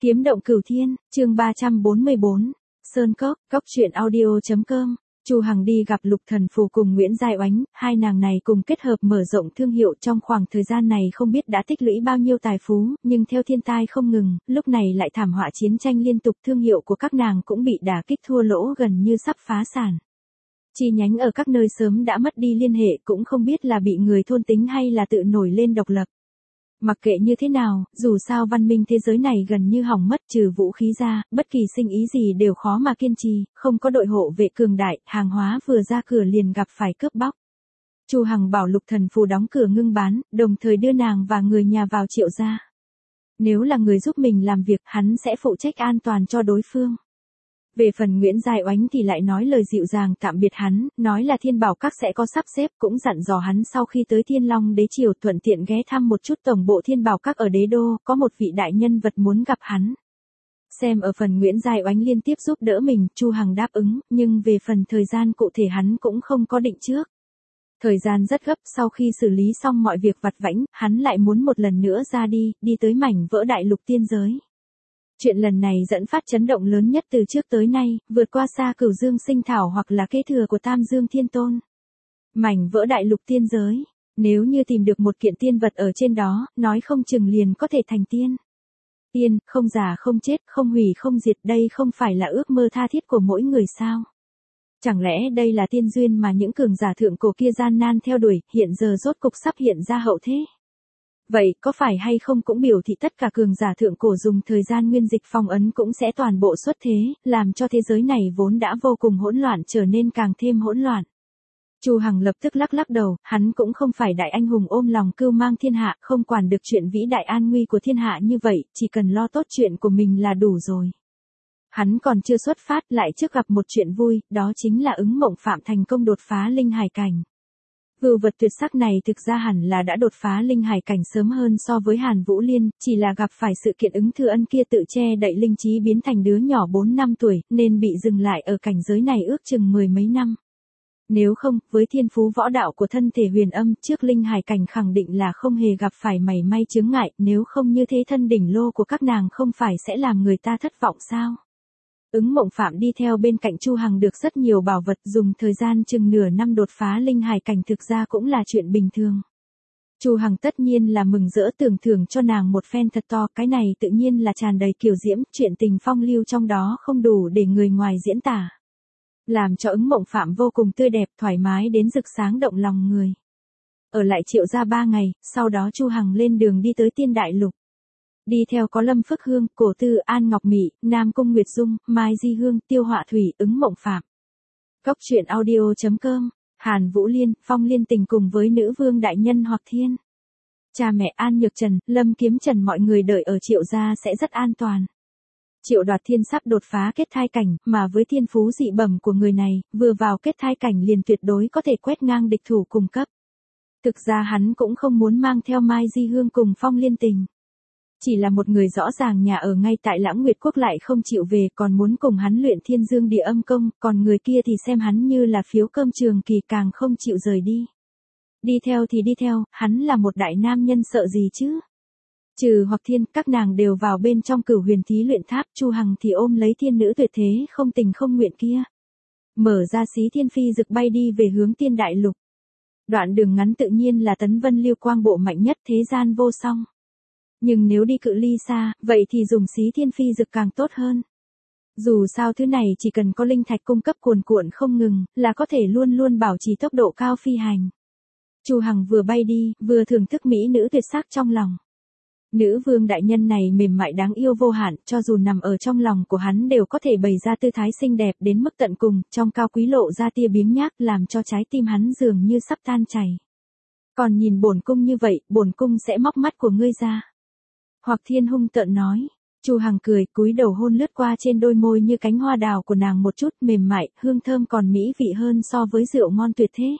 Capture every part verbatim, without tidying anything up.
Kiếm động cửu thiên, chương ba trăm bốn mươi bốn. Sơn Cốc, cốc truyện audio.com. Chu Hằng đi gặp Lục Thần Phù cùng Nguyễn Giai Oánh, hai nàng này cùng kết hợp mở rộng thương hiệu trong khoảng thời gian này không biết đã tích lũy bao nhiêu tài phú, nhưng theo thiên tai không ngừng, lúc này lại thảm họa chiến tranh liên tục, thương hiệu của các nàng cũng bị đả kích thua lỗ gần như sắp phá sản. Chi nhánh ở các nơi sớm đã mất đi liên hệ, cũng không biết là bị người thôn tính hay là tự nổi lên độc lập. Mặc kệ như thế nào, dù sao văn minh thế giới này gần như hỏng mất, trừ vũ khí ra, bất kỳ sinh ý gì đều khó mà kiên trì, không có đội hộ vệ cường đại, hàng hóa vừa ra cửa liền gặp phải cướp bóc. Chu Hằng bảo Lục Thần Phù đóng cửa ngưng bán, đồng thời đưa nàng và người nhà vào Triệu gia. Nếu là người giúp mình làm việc, hắn sẽ phụ trách an toàn cho đối phương. Về phần Nguyễn Giai Oánh thì lại nói lời dịu dàng tạm biệt hắn, nói là Thiên Bảo Các sẽ có sắp xếp, cũng dặn dò hắn sau khi tới Thiên Long Đế Triều thuận tiện ghé thăm một chút tổng bộ Thiên Bảo Các ở Đế Đô, có một vị đại nhân vật muốn gặp hắn. Xem ở phần Nguyễn Giai Oánh liên tiếp giúp đỡ mình, Chu Hằng đáp ứng, nhưng về phần thời gian cụ thể hắn cũng không có định trước. Thời gian rất gấp, sau khi xử lý xong mọi việc vặt vãnh, hắn lại muốn một lần nữa ra đi, đi tới mảnh vỡ đại lục tiên giới. Chuyện lần này dẫn phát chấn động lớn nhất từ trước tới nay, vượt qua xa Cửu Dương Sinh Thảo hoặc là kế thừa của Tam Dương Thiên Tôn. Mảnh vỡ đại lục tiên giới, nếu như tìm được một kiện tiên vật ở trên đó, nói không chừng liền có thể thành tiên. Tiên, không già không chết, không hủy không diệt, đây không phải là ước mơ tha thiết của mỗi người sao? Chẳng lẽ đây là tiên duyên mà những cường giả thượng cổ kia gian nan theo đuổi, hiện giờ rốt cục sắp hiện ra hậu thế? Vậy, có phải hay không cũng biểu thị tất cả cường giả thượng cổ dùng thời gian nguyên dịch phong ấn cũng sẽ toàn bộ xuất thế, làm cho thế giới này vốn đã vô cùng hỗn loạn trở nên càng thêm hỗn loạn. Chu Hằng lập tức lắc lắc đầu, hắn cũng không phải đại anh hùng ôm lòng cưu mang thiên hạ, không quản được chuyện vĩ đại an nguy của thiên hạ như vậy, chỉ cần lo tốt chuyện của mình là đủ rồi. Hắn còn chưa xuất phát lại trước gặp một chuyện vui, đó chính là Ứng Mộng Phạm thành công đột phá linh hải cảnh. Vưu vật tuyệt sắc này thực ra hẳn là đã đột phá linh hải cảnh sớm hơn so với Hàn Vũ Liên, chỉ là gặp phải sự kiện Ứng Thư Ân kia tự che đậy linh trí biến thành đứa nhỏ bốn năm tuổi, nên bị dừng lại ở cảnh giới này ước chừng mười mấy năm. Nếu không, với thiên phú võ đạo của thân thể huyền âm trước linh hải cảnh khẳng định là không hề gặp phải mảy may chướng ngại, nếu không như thế thân đỉnh lô của các nàng không phải sẽ làm người ta thất vọng sao? Ứng Mộng Phạm đi theo bên cạnh Chu Hằng được rất nhiều bảo vật, dùng thời gian chừng nửa năm đột phá linh hải cảnh thực ra cũng là chuyện bình thường. Chu Hằng tất nhiên là mừng rỡ tưởng thưởng cho nàng một phen thật to, cái này tự nhiên là tràn đầy kiều diễm, chuyện tình phong lưu trong đó không đủ để người ngoài diễn tả. Làm cho Ứng Mộng Phạm vô cùng tươi đẹp, thoải mái đến rực sáng động lòng người. Ở lại Triệu gia ba ngày, sau đó Chu Hằng lên đường đi tới Tiên Đại Lục. Đi theo có Lâm Phước Hương, Cổ Tư, An Ngọc Mị, Nam Cung Nguyệt Dung, Mai Di Hương, Tiêu Họa Thủy, Ứng Mộng Phạm. Cốc truyện audio.com, Hàn Vũ Liên, Phong Liên Tình cùng với nữ vương đại nhân Hoặc Thiên. Cha mẹ An Nhược Trần, Lâm Kiếm Trần mọi người đợi ở Triệu gia sẽ rất an toàn. Triệu Đoạt Thiên sắp đột phá kết thai cảnh, mà với thiên phú dị bẩm của người này, vừa vào kết thai cảnh liền tuyệt đối có thể quét ngang địch thủ cùng cấp. Thực ra hắn cũng không muốn mang theo Mai Di Hương cùng Phong Liên Tình. Chỉ là một người rõ ràng nhà ở ngay tại Lãng Nguyệt Quốc lại không chịu về, còn muốn cùng hắn luyện Thiên Dương Địa Âm Công, còn người kia thì xem hắn như là phiếu cơm trường kỳ càng không chịu rời đi. Đi theo thì đi theo, hắn là một đại nam nhân sợ gì chứ? Trừ Hoặc Thiên, các nàng đều vào bên trong Cửu Huyền Thí Luyện Tháp, Chu Hằng thì ôm lấy thiên nữ tuyệt thế không tình không nguyện kia. Mở ra xí thiên phi rực bay đi về hướng Tiên Đại Lục. Đoạn đường ngắn tự nhiên là Tấn Vân Lưu Quang bộ mạnh nhất thế gian vô song. Nhưng nếu đi cự ly xa, vậy thì dùng xí thiên phi dực càng tốt hơn. Dù sao thứ này chỉ cần có linh thạch cung cấp cuồn cuộn không ngừng, là có thể luôn luôn bảo trì tốc độ cao phi hành. Chu Hằng vừa bay đi, vừa thưởng thức mỹ nữ tuyệt sắc trong lòng. Nữ vương đại nhân này mềm mại đáng yêu vô hạn, cho dù nằm ở trong lòng của hắn đều có thể bày ra tư thái xinh đẹp đến mức tận cùng, trong cao quý lộ ra tia biếng nhác làm cho trái tim hắn dường như sắp tan chảy. Còn nhìn bổn cung như vậy, bổn cung sẽ móc mắt của ngươi ra. Hoặc Thiên hung tợn nói. Chu Hằng cười, cúi đầu hôn lướt qua trên đôi môi như cánh hoa đào của nàng một chút, mềm mại, hương thơm còn mỹ vị hơn so với rượu ngon tuyệt thế.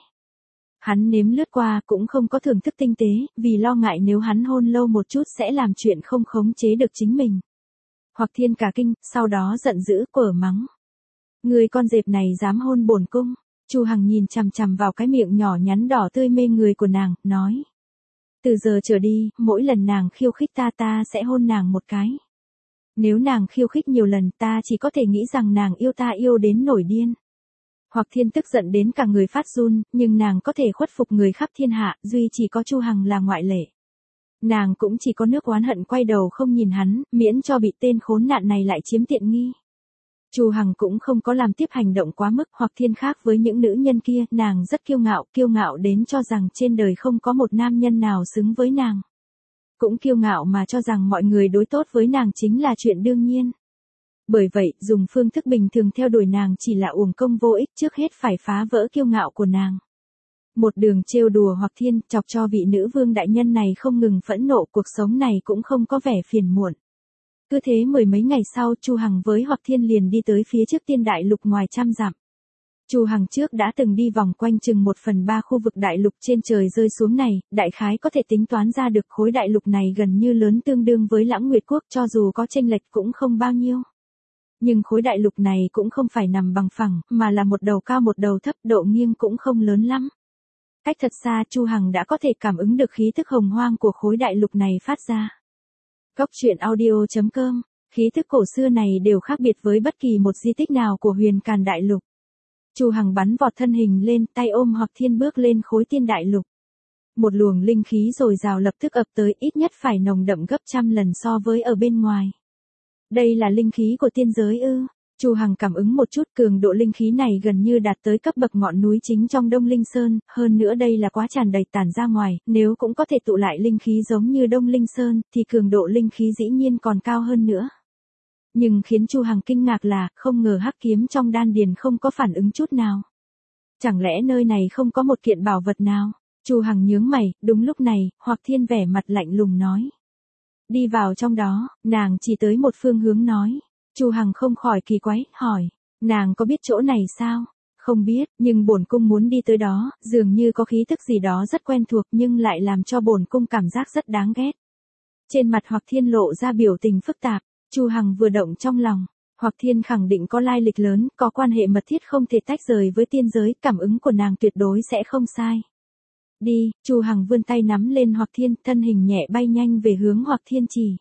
Hắn nếm lướt qua cũng không có thưởng thức tinh tế, vì lo ngại nếu hắn hôn lâu một chút sẽ làm chuyện không khống chế được chính mình. Hoặc Thiên cả kinh, sau đó giận dữ quở mắng. Người con dẹp này dám hôn bổn cung. Chu Hằng nhìn chằm chằm vào cái miệng nhỏ nhắn đỏ tươi mê người của nàng, nói. Từ giờ trở đi, mỗi lần nàng khiêu khích ta ta sẽ hôn nàng một cái. Nếu nàng khiêu khích nhiều lần ta chỉ có thể nghĩ rằng nàng yêu ta yêu đến nổi điên. Hoặc Thiên tức giận đến cả người phát run, nhưng nàng có thể khuất phục người khắp thiên hạ, duy chỉ có Chu Hằng là ngoại lệ. Nàng cũng chỉ có nước oán hận quay đầu không nhìn hắn, miễn cho bị tên khốn nạn này lại chiếm tiện nghi. Chu Hằng cũng không có làm tiếp hành động quá mức. Hoặc Thiên khác với những nữ nhân kia, nàng rất kiêu ngạo, kiêu ngạo đến cho rằng trên đời không có một nam nhân nào xứng với nàng. Cũng kiêu ngạo mà cho rằng mọi người đối tốt với nàng chính là chuyện đương nhiên. Bởi vậy, dùng phương thức bình thường theo đuổi nàng chỉ là uổng công vô ích, trước hết phải phá vỡ kiêu ngạo của nàng. Một đường trêu đùa Hoặc Thiên, chọc cho vị nữ vương đại nhân này không ngừng phẫn nộ, cuộc sống này cũng không có vẻ phiền muộn. Cứ thế mười mấy ngày sau, Chu Hằng với Hoặc Thiên liền đi tới phía trước Tiên Đại Lục ngoài trăm dặm. Chu Hằng trước đã từng đi vòng quanh chừng một phần ba khu vực đại lục trên trời rơi xuống này, đại khái có thể tính toán ra được khối đại lục này gần như lớn tương đương với Lãng Nguyệt Quốc, cho dù có chênh lệch cũng không bao nhiêu. Nhưng khối đại lục này cũng không phải nằm bằng phẳng, mà là một đầu cao một đầu thấp, độ nghiêng cũng không lớn lắm. Cách thật xa Chu Hằng đã có thể cảm ứng được khí thức hồng hoang của khối đại lục này phát ra. Góc truyện audio chấm com, khí thức cổ xưa này đều khác biệt với bất kỳ một di tích nào của Huyền Càn đại lục. Chu Hằng bắn vọt thân hình lên, tay ôm Hoặc Thiên bước lên khối Tiên Đại Lục. Một luồng linh khí dồi dào lập tức ập tới, ít nhất phải nồng đậm gấp trăm lần so với ở bên ngoài. Đây là linh khí của tiên giới ư? Chu Hằng cảm ứng một chút, cường độ linh khí này gần như đạt tới cấp bậc ngọn núi chính trong Đông Linh Sơn, hơn nữa đây là quá tràn đầy tản ra ngoài, nếu cũng có thể tụ lại linh khí giống như Đông Linh Sơn, thì cường độ linh khí dĩ nhiên còn cao hơn nữa. Nhưng khiến Chu Hằng kinh ngạc là, không ngờ hắc kiếm trong đan điền không có phản ứng chút nào. Chẳng lẽ nơi này không có một kiện bảo vật nào? Chu Hằng nhướng mày, đúng lúc này, Hoặc Thiên vẻ mặt lạnh lùng nói. Đi vào trong đó, nàng chỉ tới một phương hướng nói. Chu Hằng không khỏi kỳ quái, hỏi, nàng có biết chỗ này sao? Không biết, nhưng bổn cung muốn đi tới đó, dường như có khí tức gì đó rất quen thuộc nhưng lại làm cho bổn cung cảm giác rất đáng ghét. Trên mặt Hoặc Thiên lộ ra biểu tình phức tạp. Chu Hằng vừa động trong lòng, Hoặc Thiên khẳng định có lai lịch lớn, có quan hệ mật thiết không thể tách rời với tiên giới, cảm ứng của nàng tuyệt đối sẽ không sai. Đi, Chu Hằng vươn tay nắm lên Hoặc Thiên, thân hình nhẹ bay nhanh về hướng Hoặc Thiên chỉ.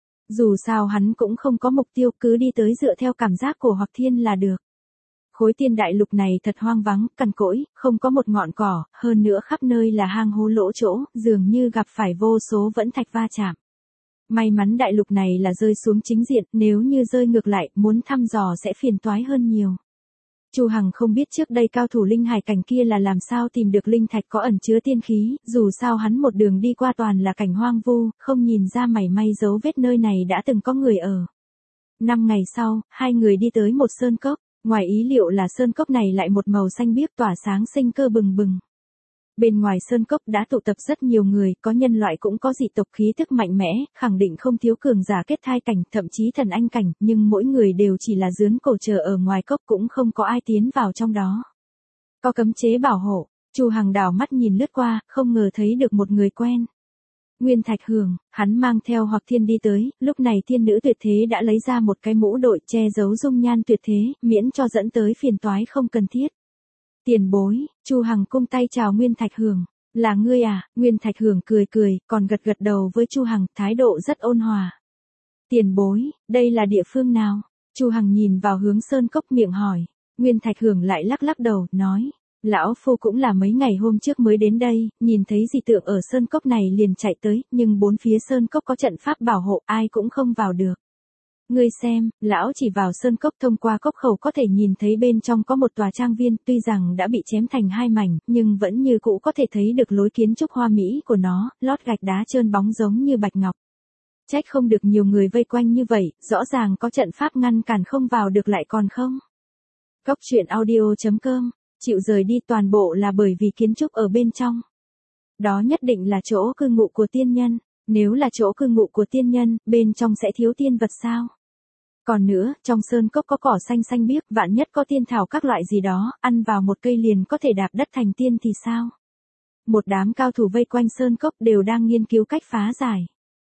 Dù sao hắn cũng không có mục tiêu, cứ đi tới dựa theo cảm giác của Hoặc Thiên là được. Khối Tiên Đại Lục này thật hoang vắng, cằn cỗi, không có một ngọn cỏ, hơn nữa khắp nơi là hang hố lỗ chỗ, dường như gặp phải vô số vẫn thạch va chạm. May mắn đại lục này là rơi xuống chính diện, nếu như rơi ngược lại, muốn thăm dò sẽ phiền toái hơn nhiều. Chu Hằng không biết trước đây cao thủ linh hải cảnh kia là làm sao tìm được linh thạch có ẩn chứa tiên khí, dù sao hắn một đường đi qua toàn là cảnh hoang vu, không nhìn ra mảy may dấu vết nơi này đã từng có người ở. Năm ngày sau, hai người đi tới một sơn cốc, ngoài ý liệu là sơn cốc này lại một màu xanh biếc tỏa sáng sinh cơ bừng bừng. Bên ngoài sơn cốc đã tụ tập rất nhiều người, có nhân loại cũng có dị tộc khí tức mạnh mẽ, khẳng định không thiếu cường giả kết thai cảnh, thậm chí thần anh cảnh, nhưng mỗi người đều chỉ là dướn cổ chờ ở ngoài cốc, cũng không có ai tiến vào trong đó. Có cấm chế bảo hộ, Chu Hằng đảo mắt nhìn lướt qua, không ngờ thấy được một người quen. Nguyên Thạch Hường, hắn mang theo Hoặc Thiên đi tới, lúc này thiên nữ tuyệt thế đã lấy ra một cái mũ đội che giấu dung nhan tuyệt thế, miễn cho dẫn tới phiền toái không cần thiết. Tiền bối, Chu Hằng cung tay chào Nguyên Thạch Hường, là ngươi à? Nguyên Thạch Hường cười cười, còn gật gật đầu với Chu Hằng, thái độ rất ôn hòa. Tiền bối, đây là địa phương nào? Chu Hằng nhìn vào hướng sơn cốc miệng hỏi. Nguyên Thạch Hường lại lắc lắc đầu, nói, lão phu cũng là mấy ngày hôm trước mới đến đây, nhìn thấy dị tượng ở sơn cốc này liền chạy tới, nhưng bốn phía sơn cốc có trận pháp bảo hộ, ai cũng không vào được. Ngươi xem, lão chỉ vào sơn cốc thông qua cốc khẩu có thể nhìn thấy bên trong có một tòa trang viên, tuy rằng đã bị chém thành hai mảnh, nhưng vẫn như cũ có thể thấy được lối kiến trúc hoa mỹ của nó, lót gạch đá trơn bóng giống như bạch ngọc. Trách không được nhiều người vây quanh như vậy, rõ ràng có trận pháp ngăn cản không vào được lại còn không. Góc truyện audio chấm com, chịu rời đi toàn bộ là bởi vì kiến trúc ở bên trong. Đó nhất định là chỗ cư ngụ của tiên nhân, nếu là chỗ cư ngụ của tiên nhân, bên trong sẽ thiếu tiên vật sao? Còn nữa, trong sơn cốc có cỏ xanh xanh biếc, vạn nhất có tiên thảo các loại gì đó, ăn vào một cây liền có thể đạp đất thành tiên thì sao? Một đám cao thủ vây quanh sơn cốc đều đang nghiên cứu cách phá giải.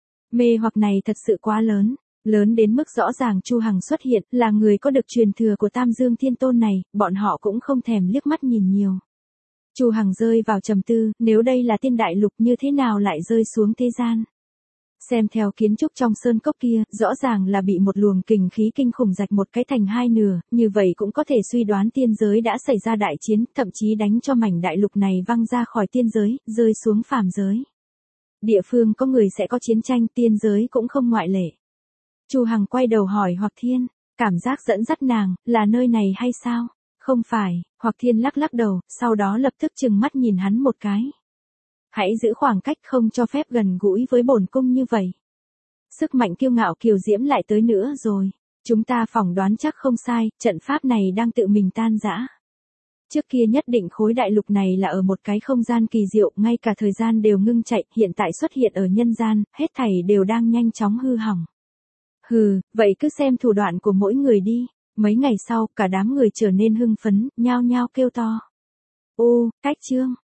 Mê hoặc này thật sự quá lớn, lớn đến mức rõ ràng Chu Hằng xuất hiện, là người có được truyền thừa của Tam Dương Thiên Tôn này, bọn họ cũng không thèm liếc mắt nhìn nhiều. Chu Hằng rơi vào trầm tư, nếu đây là tiên đại lục như thế nào lại rơi xuống thế gian? Xem theo kiến trúc trong sơn cốc kia, rõ ràng là bị một luồng kình khí kinh khủng rạch một cái thành hai nửa, như vậy cũng có thể suy đoán tiên giới đã xảy ra đại chiến, thậm chí đánh cho mảnh đại lục này văng ra khỏi tiên giới, rơi xuống phàm giới. Địa phương có người sẽ có chiến tranh, tiên giới cũng không ngoại lệ. Chu Hằng quay đầu hỏi Hoặc Thiên, cảm giác dẫn dắt nàng, là nơi này hay sao? Không phải, Hoặc Thiên lắc lắc đầu, sau đó lập tức trừng mắt nhìn hắn một cái. Hãy giữ khoảng cách, không cho phép gần gũi với bổn cung như vậy. Sức mạnh kiêu ngạo kiều diễm lại tới nữa rồi. Chúng ta phỏng đoán chắc không sai, trận pháp này đang tự mình tan rã. Trước kia nhất định khối đại lục này là ở một cái không gian kỳ diệu, ngay cả thời gian đều ngưng chạy, hiện tại xuất hiện ở nhân gian, hết thảy đều đang nhanh chóng hư hỏng. Hừ, vậy cứ xem thủ đoạn của mỗi người đi. Mấy ngày sau, cả đám người trở nên hưng phấn, nhao nhao kêu to. Ô, cách chương.